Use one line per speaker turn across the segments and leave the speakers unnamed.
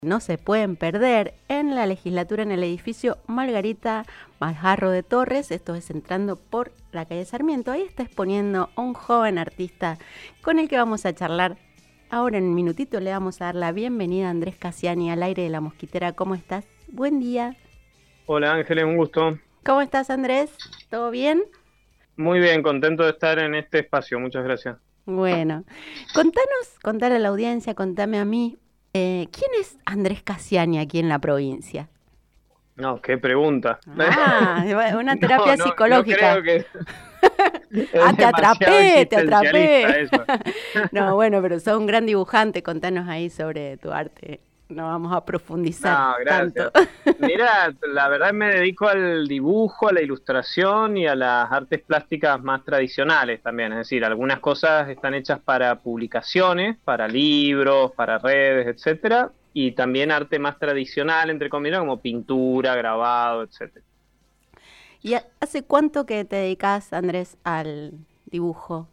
No se pueden perder en la legislatura en el edificio Margarita Maljarro de Torres. Esto es entrando por la calle Sarmiento. Ahí está exponiendo a un joven artista con el que vamos a charlar. Ahora en un minutito le vamos a dar la bienvenida a Andrés Cassiani al aire de La Mosquitera. ¿Cómo estás? Buen día.
Hola Ángeles, un gusto.
¿Cómo estás, Andrés? ¿Todo bien?
Muy bien, contento de estar en este espacio, muchas gracias.
Bueno, contale a la audiencia, contame a mí, ¿quién es Andrés Cassiani aquí en la provincia?
No, qué pregunta.
Ah, una terapia
No
psicológica.
creo que
Ah,
es demasiado
te atrapé.
existencialista eso.
No, bueno, pero sos un gran dibujante, contanos ahí sobre tu arte. No vamos a profundizar
No,
tanto.
gracias. Mira, la verdad me dedico al dibujo, a la ilustración y a las artes plásticas más tradicionales también. Es decir, algunas cosas están hechas para publicaciones, para libros, para redes, etcétera, y también arte más tradicional, entre comillas, como pintura, grabado, etcétera.
¿Y hace cuánto que te dedicas, Andrés, al dibujo?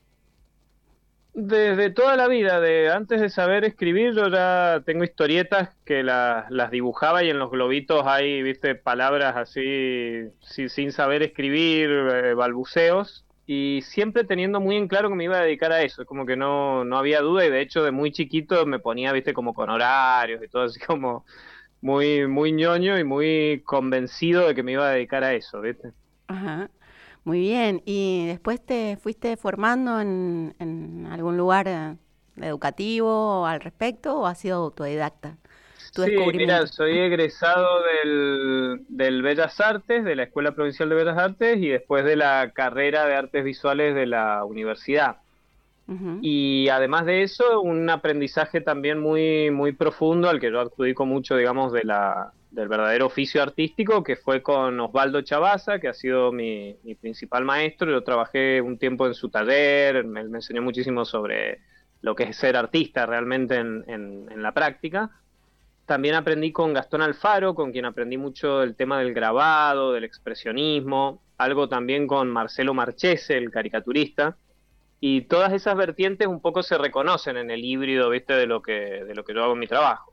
Desde toda la vida, de antes de saber escribir, yo ya tengo historietas que las dibujaba y en los globitos hay, viste, palabras así sin saber escribir, balbuceos, y siempre teniendo muy en claro que me iba a dedicar a eso, es como que no había duda y de hecho de muy chiquito me ponía, viste, como con horarios y todo así como muy ñoño y muy convencido de que me iba a dedicar a eso, viste.
Ajá, muy bien. ¿Y después te fuiste formando en algún lugar educativo al respecto o has sido autodidacta tu
Sí, mira,
descubrimiento?
soy egresado del Bellas Artes, de la Escuela Provincial de Bellas Artes y después de la carrera de Artes Visuales de la universidad.
Ujú.
Y además de eso, un aprendizaje también muy profundo al que yo adjudico mucho, digamos, del verdadero oficio artístico, que fue con Osvaldo Chabaza, que ha sido mi principal maestro. Yo trabajé un tiempo en su taller, él me enseñó muchísimo sobre lo que es ser artista realmente en la práctica. También aprendí con Gastón Alfaro, con quien aprendí mucho el tema del grabado, del expresionismo, algo también con Marcelo Marchese, el caricaturista, y todas esas vertientes un poco se reconocen en el híbrido, ¿viste? De lo que yo hago en mi trabajo.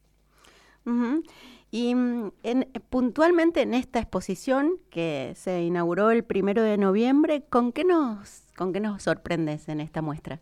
Ujú. Y puntualmente en esta exposición que se inauguró el 1 de noviembre, con qué nos sorprendes en esta muestra?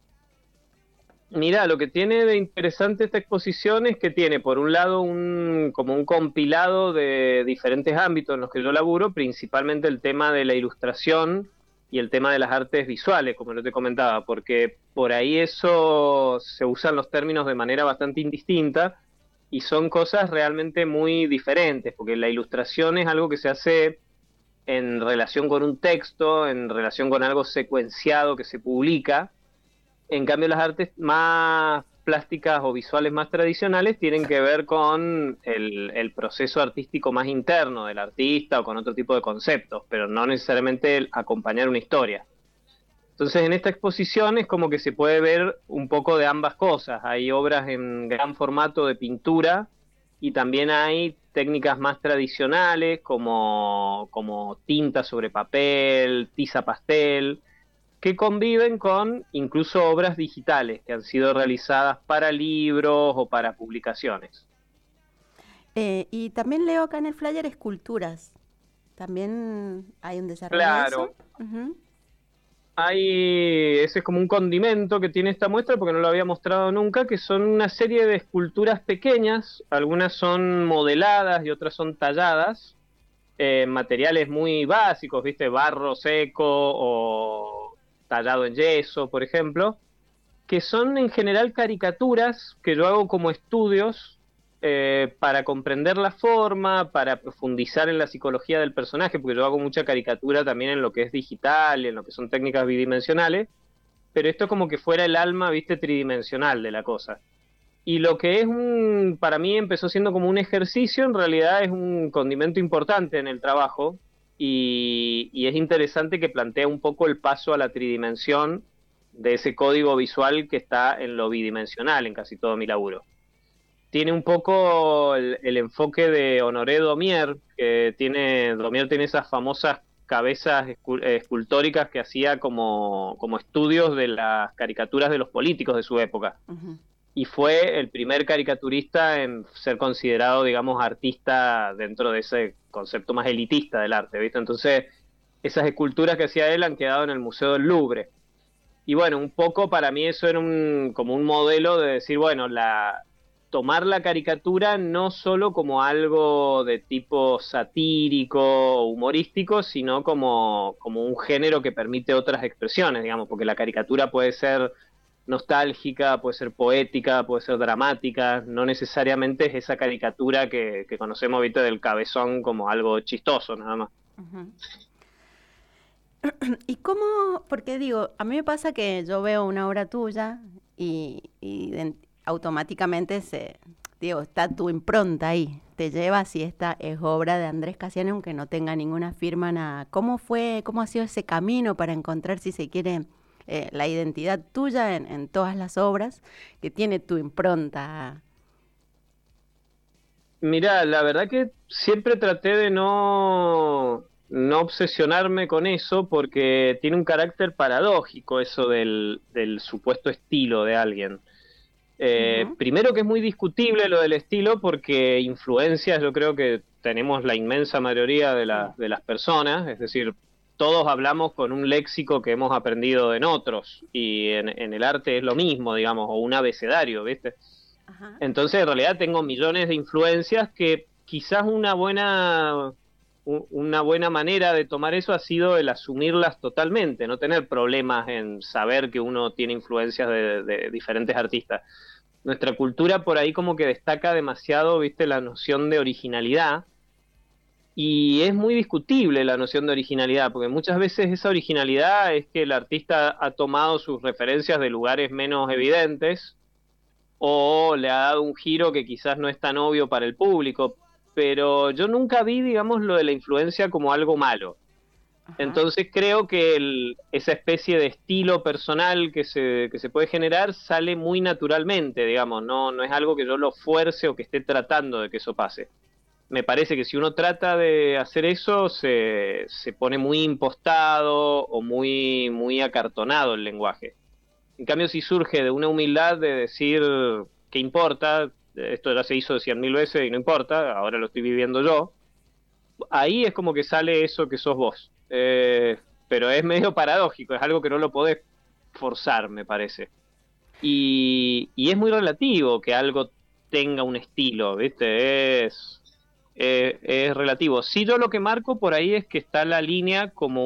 Mira, lo que tiene de interesante esta exposición es que tiene, por un lado, como un compilado de diferentes ámbitos en los que yo laburo, principalmente el tema de la ilustración y el tema de las artes visuales, como yo te comentaba, porque por ahí eso se usan los términos de manera bastante indistinta y son cosas realmente muy diferentes, porque la ilustración es algo que se hace en relación con un texto, en relación con algo secuenciado que se publica. En cambio, las artes más plásticas o visuales más tradicionales tienen que ver con el proceso artístico más interno del artista o con otro tipo de conceptos, pero no necesariamente el acompañar una historia. Entonces, en esta exposición es como que se puede ver un poco de ambas cosas. Hay obras en gran formato de pintura y también hay técnicas más tradicionales como tinta sobre papel, tiza pastel, que conviven con incluso obras digitales que han sido realizadas para libros o para publicaciones.
Y también leo acá en el flyer esculturas. También hay un desarrollo de eso.
Claro, ese es como un condimento que tiene esta muestra porque no lo había mostrado nunca, que son una serie de esculturas pequeñas, algunas son modeladas y otras son talladas, materiales muy básicos, ¿viste? Barro seco o tallado en yeso, por ejemplo, que son en general caricaturas que yo hago como estudios para comprender la forma, para profundizar en la psicología del personaje, porque yo hago mucha caricatura también en lo que es digital y en lo que son técnicas bidimensionales, pero esto es como que fuera el alma, viste, tridimensional de la cosa. Y lo que es para mí empezó siendo como un ejercicio, en realidad es un condimento importante en el trabajo y es interesante que plantea un poco el paso a la tridimensión de ese código visual que está en lo bidimensional en casi todo mi laburo. Tiene un poco el enfoque de Honoré Daumier, Daumier tiene esas famosas cabezas escultóricas que hacía como estudios de las caricaturas de los políticos de su época.
Ujú.
y fue el primer caricaturista en ser considerado, digamos, artista dentro de ese concepto más elitista del arte, ¿viste? Entonces, esas esculturas que hacía él han quedado en el Museo del Louvre. Y bueno, un poco para mí eso era como un modelo de decir, bueno, tomar la caricatura no solo como algo de tipo satírico o humorístico, sino como un género que permite otras expresiones, digamos, porque la caricatura puede ser nostálgica, puede ser poética, puede ser dramática, no necesariamente es esa caricatura que conocemos ahorita del cabezón como algo chistoso, nada más.
Ujú. ¿Y cómo? Porque digo, a mí me pasa que yo veo una obra tuya y automáticamente digo, está tu impronta ahí, te lleva si esta es obra de Andrés Cassiani, aunque no tenga ninguna firma, nada. ¿Cómo ha sido ese camino para encontrar, si se quiere, la identidad tuya en todas las obras que tiene tu impronta?
Mirá, la verdad que siempre traté de no obsesionarme con eso porque tiene un carácter paradójico eso del supuesto estilo de alguien.
Ujú.
Primero que es muy discutible lo del estilo porque influencias yo creo que tenemos la inmensa mayoría
Sí.
de las personas, es decir, todos hablamos con un léxico que hemos aprendido en otros y en el arte es lo mismo, digamos, o un abecedario, ¿viste?
Ajá.
Entonces, en realidad tengo millones de influencias que quizás una buena manera de tomar eso ha sido el asumirlas totalmente, no tener problemas en saber que uno tiene influencias de diferentes artistas. Nuestra cultura por ahí como que destaca demasiado, viste, la noción de originalidad, y es muy discutible la noción de originalidad, porque muchas veces esa originalidad es que el artista ha tomado sus referencias de lugares menos evidentes o le ha dado un giro que quizás no es tan obvio para el público, pero yo nunca vi, digamos, lo de la influencia como algo malo.
Ajá.
Entonces creo que esa especie de estilo personal que se puede generar sale muy naturalmente, digamos, no es algo que yo lo fuerce o que esté tratando de que eso pase. Me parece que si uno trata de hacer eso, se pone muy impostado o muy acartonado el lenguaje. En cambio, si surge de una humildad de decir, ¿qué importa? Esto ya se hizo 100.000 veces y no importa, ahora lo estoy viviendo yo. Ahí es como que sale eso que sos vos. Pero es medio paradójico, es algo que no lo podés forzar, me parece. Y es muy relativo que algo tenga un estilo, ¿viste? Es relativo. Sí, yo lo que marco por ahí es que está la línea como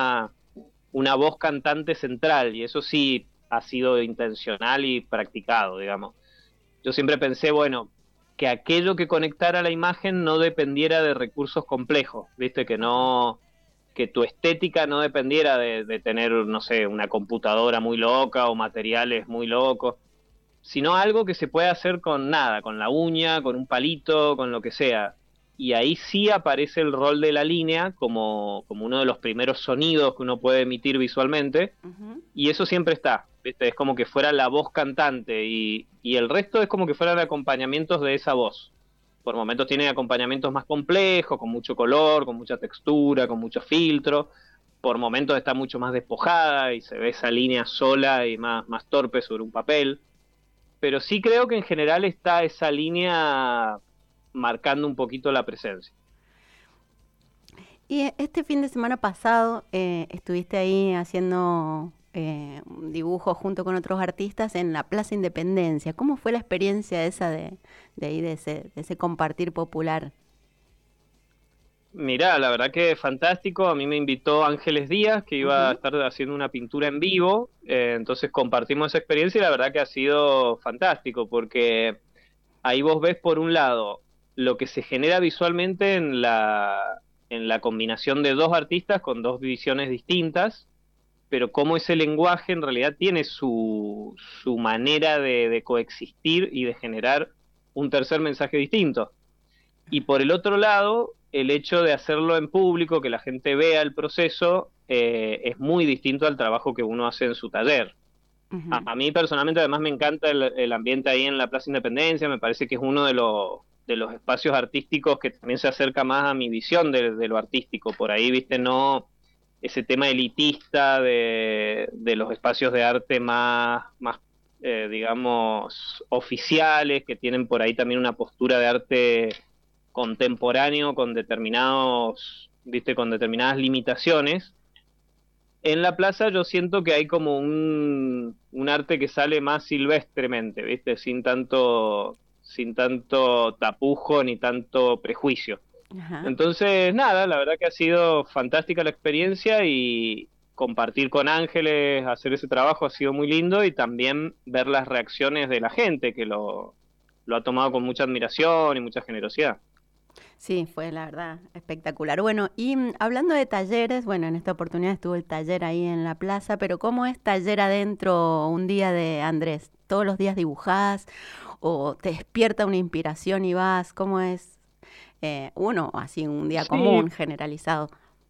una voz cantante central, y eso sí ha sido intencional y practicado, digamos. Yo siempre pensé, bueno, que aquello que conectara la imagen no dependiera de recursos complejos, ¿viste?
Ajá.
Que tu estética no dependiera de tener, no sé, una computadora muy loca o materiales muy locos, sino algo que se puede hacer con nada, con la uña, con un palito, con lo que sea. Y ahí sí aparece el rol de la línea como uno de los primeros sonidos que uno puede emitir visualmente,
Ujú.
y eso siempre está, ¿viste? Es como que fuera la voz cantante y el resto es como que fueran acompañamientos de esa voz. Por momentos tiene acompañamientos más complejos, con mucho color, con mucha textura, con mucho filtro. Por momentos está mucho más despojada y se ve esa línea sola y más torpe sobre un papel. Pero sí creo que en general está esa línea marcando un poquito la presencia.
Y este fin de semana pasado estuviste ahí haciendo un dibujo junto con otros artistas en la Plaza Independencia. ¿Cómo fue la experiencia esa de ahí, de ese compartir popular?
Mirá, la verdad que fantástico. A mí me invitó Ángeles Díaz, que iba a
Ujú.
estar haciendo una pintura en vivo. Entonces compartimos esa experiencia y la verdad que ha sido fantástico, porque ahí vos ves por un lado lo que se genera visualmente en la combinación de dos artistas con dos visiones distintas, pero cómo ese lenguaje en realidad tiene su manera de coexistir y de generar un tercer mensaje distinto. Y por el otro lado, el hecho de hacerlo en público, que la gente vea el proceso, es muy distinto al trabajo que uno hace en su taller.
Ujú.
A mí personalmente además me encanta el ambiente ahí en la Plaza Independencia, me parece que es uno de los espacios artísticos que también se acerca más a mi visión de lo artístico. Por ahí, viste, no ese tema elitista de los espacios de arte más digamos, oficiales, que tienen por ahí también una postura de arte contemporáneo con determinados, viste, con determinadas limitaciones. En la plaza yo siento que hay como un arte que sale más silvestremente, ¿viste? Sin tanto tapujo ni tanto prejuicio.
Ajá.
Entonces, nada, la verdad que ha sido fantástica la experiencia y compartir con Ángeles, hacer ese trabajo ha sido muy lindo y también ver las reacciones de la gente que lo ha tomado con mucha admiración y mucha generosidad.
Sí, fue la verdad espectacular. Bueno, y hablando de talleres, bueno, en esta oportunidad estuvo el taller ahí en la plaza, pero ¿cómo es taller adentro un día de Andrés? ¿Todos los días dibujás o te despierta una inspiración y vas? ¿Cómo es uno, así un día
Sí,
común, generalizado?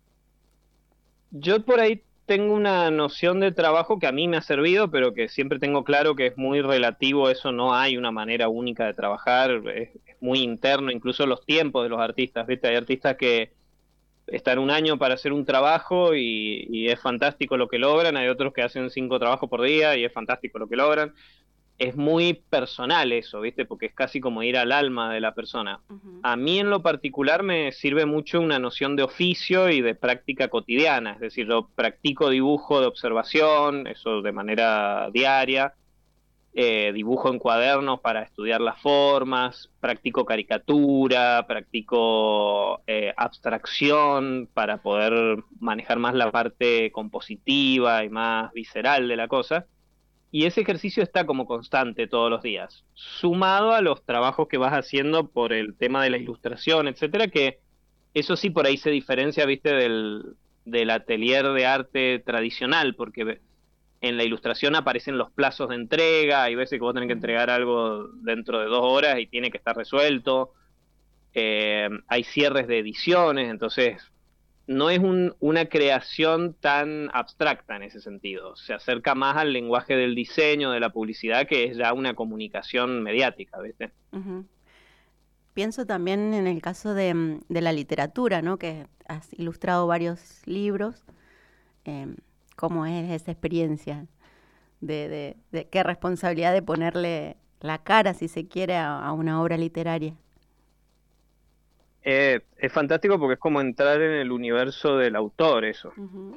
yo por ahí tengo una noción de trabajo que a mí me ha servido, pero que siempre tengo claro que es muy relativo, eso no hay una manera única de trabajar, es muy interno, incluso los tiempos de los artistas, ¿viste? Hay artistas que están un año para hacer un trabajo y es fantástico lo que logran, hay otros que hacen 5 trabajos por día y es fantástico lo que logran. Es muy personal eso, ¿viste? Porque es casi como ir al alma de la persona.
Ujú.
A mí en lo particular me sirve mucho una noción de oficio y de práctica cotidiana, es decir, yo practico dibujo de observación, eso de manera diaria, dibujo en cuadernos para estudiar las formas, practico caricatura, practico abstracción para poder manejar más la parte compositiva y más visceral de la cosa. Y ese ejercicio está como constante todos los días, sumado a los trabajos que vas haciendo por el tema de la ilustración, etcétera, que eso sí por ahí se diferencia, viste, del atelier de arte tradicional, porque en la ilustración aparecen los plazos de entrega, hay veces que vos tenés que
Ujú.
entregar algo dentro de 2 horas y tiene que estar resuelto, hay cierres de ediciones, entonces no es una creación tan abstracta en ese sentido. Se acerca más al lenguaje del diseño, de la publicidad, que es ya una comunicación mediática, ¿viste?
Ujú. Pienso también en el caso de la literatura, ¿no? Que has ilustrado varios libros. em, ¿Cómo es esa experiencia? De qué responsabilidad de ponerle la cara, si se quiere, a una obra literaria.
Es fantástico porque es como entrar en el universo del autor, eso.
Ujú.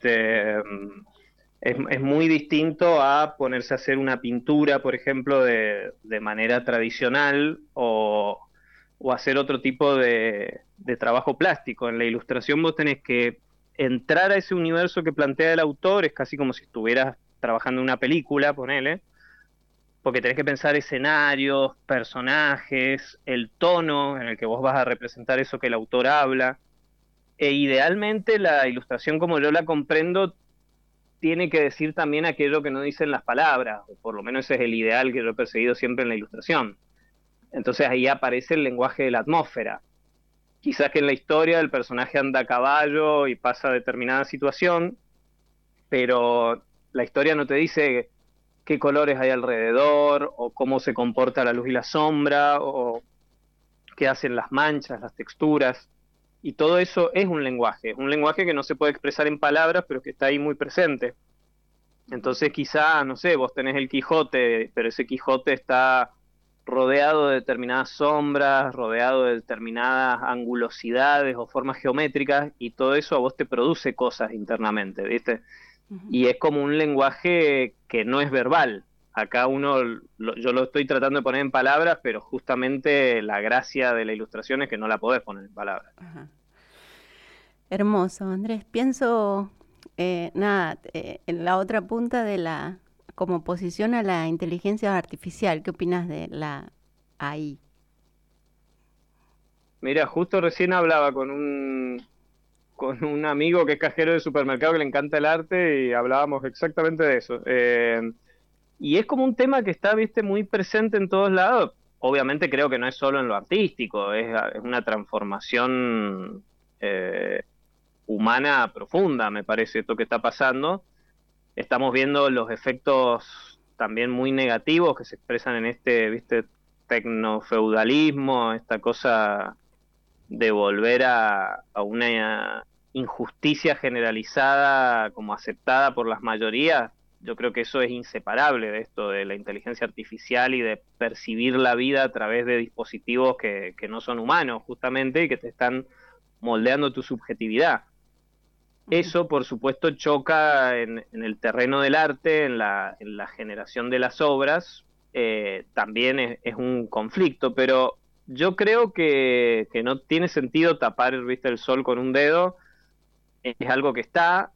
Es muy distinto a ponerse a hacer una pintura, por ejemplo, de manera tradicional o hacer otro tipo de trabajo plástico. En la ilustración vos tenés que entrar a ese universo que plantea el autor, es casi como si estuvieras trabajando en una película, ponele, porque tenés que pensar escenarios, personajes, el tono en el que vos vas a representar eso que el autor habla. E idealmente la ilustración como yo la comprendo tiene que decir también aquello que no dicen las palabras, o por lo menos ese es el ideal que yo he perseguido siempre en la ilustración. Entonces ahí aparece el lenguaje de la atmósfera. Quizás que en la historia el personaje anda a caballo y pasa determinada situación, pero la historia no te dice qué colores hay alrededor, o cómo se comporta la luz y la sombra, o qué hacen las manchas, las texturas. Y todo eso es un lenguaje que no se puede expresar en palabras, pero que está ahí muy presente.
Ujú.
Entonces quizá, no sé, vos tenés el Quijote, pero ese Quijote está rodeado de determinadas sombras, rodeado de determinadas angulosidades o formas geométricas, y todo eso a vos te produce cosas internamente, ¿viste?
Ujú.
Y es como un lenguaje que no es verbal. Acá yo lo estoy tratando de poner en palabras, pero justamente la gracia de la ilustración es que no la podés poner en palabras.
Ajá. Hermoso, Andrés. Pienso, nada, en la otra punta de la, como posición a la inteligencia artificial. ¿Qué opinas de la AI?
Mira, justo recién hablaba con un amigo que es cajero de supermercado que le encanta el arte y hablábamos exactamente de eso. Y es como un tema que está, viste, muy presente en todos lados. Obviamente creo que no es solo en lo artístico, es una transformación humana profunda, me parece, esto que está pasando. Estamos viendo los efectos también muy negativos que se expresan en este, viste, tecnofeudalismo, esta cosa de volver a una injusticia generalizada como aceptada por las mayorías, yo creo que eso es inseparable de esto, de la inteligencia artificial y de percibir la vida a través de dispositivos que no son humanos, justamente, y que te están moldeando tu subjetividad. Eso, por supuesto, choca en el terreno del arte, en la generación de las obras, también es un conflicto, pero yo creo que no tiene sentido tapar, ¿viste?, el sol con un dedo. Es algo que está,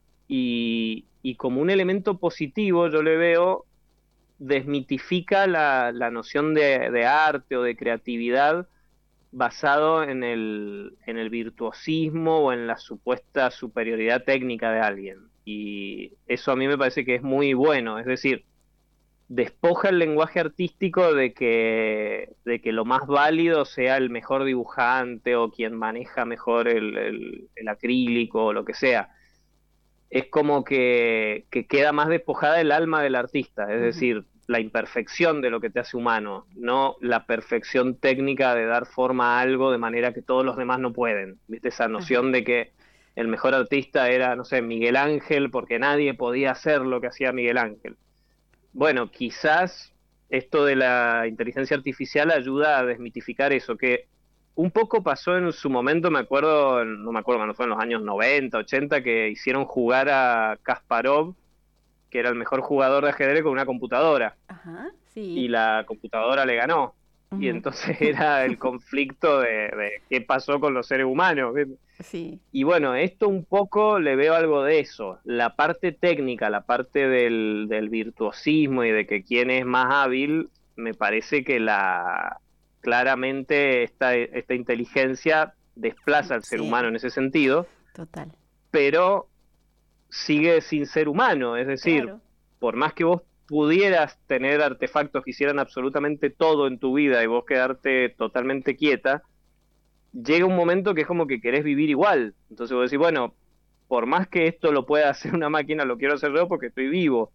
y como un elemento positivo yo le veo, desmitifica la noción de arte o de creatividad basado en el virtuosismo o en la supuesta superioridad técnica de alguien. Y eso a mí me parece que es muy bueno, es decir, despoja el lenguaje artístico de que lo más válido sea el mejor dibujante o quien maneja mejor el acrílico o lo que sea. Es como que queda más despojada el alma del artista, es decir, la imperfección de lo que te hace humano, no la perfección técnica de dar forma a algo de manera que todos los demás no pueden. ¿Viste esa noción de que el mejor artista era, no sé, Miguel Ángel, porque nadie podía hacer lo que hacía Miguel Ángel? Bueno, quizás esto de la inteligencia artificial ayuda a desmitificar eso, que un poco pasó en su momento, me acuerdo, no me acuerdo cuando fue en los años 90, 80, que hicieron jugar a Kasparov, que era el mejor jugador de ajedrez, con una computadora.
Ajá, sí.
Y la computadora le ganó. Y
Ujú.
entonces era el conflicto de qué pasó con los seres humanos.
Sí,
Y bueno, esto un poco le veo algo de eso. La parte técnica, la parte del virtuosismo y de que quién es más hábil, me parece que claramente esta inteligencia desplaza al ser
sí,
humano en ese sentido,
total.
pero sigue sin ser humano. Es decir,
Claro.
por más que vos pudieras tener artefactos que hicieran absolutamente todo en tu vida y vos quedarte totalmente quieta, llega un momento que es como que querés vivir igual. Entonces vos decís, bueno, por más que esto lo pueda hacer una máquina, lo quiero hacer yo porque estoy vivo.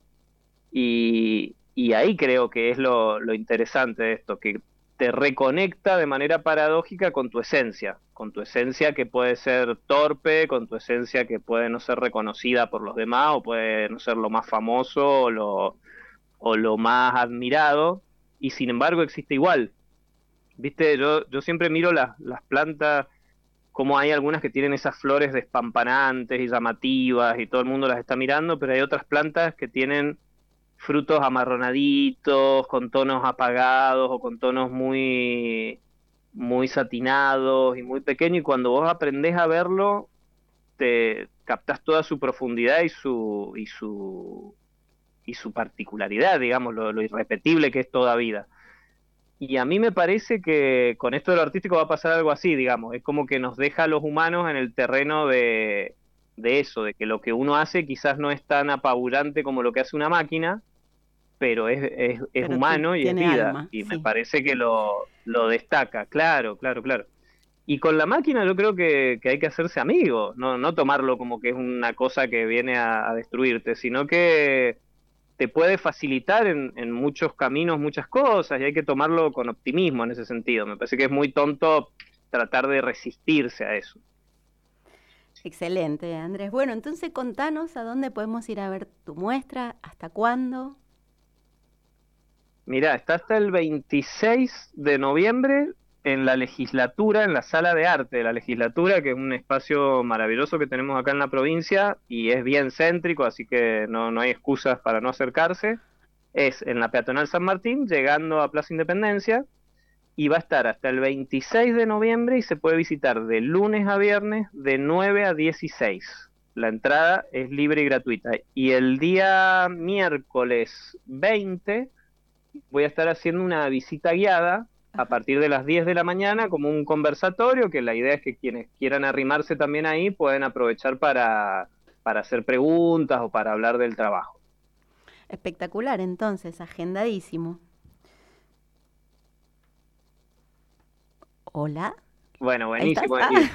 Y ahí creo que es lo interesante de esto, que te reconecta de manera paradójica con tu esencia que puede ser torpe, con tu esencia que puede no ser reconocida por los demás, o puede no ser lo más famoso o lo más admirado, y sin embargo existe igual. Viste, yo siempre miro las plantas, como hay algunas que tienen esas flores despampanantes y llamativas y todo el mundo las está mirando, pero hay otras plantas que tienen frutos amarronaditos, con tonos apagados o con tonos muy satinados y muy pequeños, y cuando vos aprendés a verlo, te captás toda su profundidad y su particularidad, digamos, lo irrepetible que es toda vida. Y a mí me parece que con esto de lo artístico va a pasar algo así, digamos. Es como que nos deja a los humanos en el terreno de eso, de que lo que uno hace quizás no es tan apabullante como lo que hace una máquina, pero es
Pero
humano y es
tiene
vida.
alma,
Y me
sí.
parece que lo destaca, claro, claro, claro. Y con la máquina yo creo que hay que hacerse amigo, no tomarlo como que es una cosa que viene a destruirte, sino que te puede facilitar en muchos caminos muchas cosas, y hay que tomarlo con optimismo en ese sentido. Me parece que es muy tonto tratar de resistirse a eso.
Excelente, Andrés. Bueno, entonces contanos a dónde podemos ir a ver tu muestra, hasta cuándo.
Mirá, está hasta el 26 de noviembre en la legislatura, en la sala de arte de la legislatura, que es un espacio maravilloso que tenemos acá en la provincia y es bien céntrico, así que no hay excusas para no acercarse. Es en la Peatonal San Martín, llegando a Plaza Independencia, y va a estar hasta el 26 de noviembre y se puede visitar de lunes a viernes de 9 a 16. La entrada es libre y gratuita. Y el día miércoles 20 voy a estar haciendo una visita guiada a
Ajá.
partir de las 10 de la mañana, como un conversatorio, que la idea es que quienes quieran arrimarse también ahí pueden aprovechar para hacer preguntas o para hablar del trabajo.
Espectacular, entonces, agendadísimo. Hola,
Bueno,
ahí estás.
buenísimo.
Ah.
Y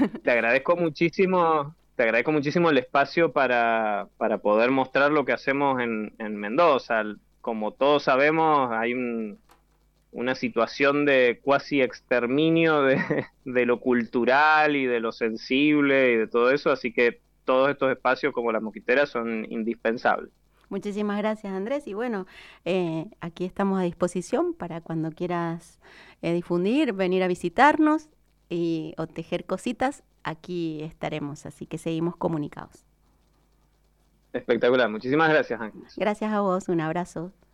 te agradezco muchísimo el espacio para poder mostrar lo que hacemos en Mendoza. Como todos sabemos, hay una situación de cuasi exterminio de lo cultural y de lo sensible y de todo eso, así que todos estos espacios como la Mosquitera son indispensables.
Muchísimas gracias, Andrés. Y bueno, aquí estamos a disposición para cuando quieras difundir, venir a visitarnos o tejer cositas. Aquí estaremos, así que seguimos comunicados.
Espectacular. Muchísimas gracias, Ángeles.
Gracias a vos, un abrazo.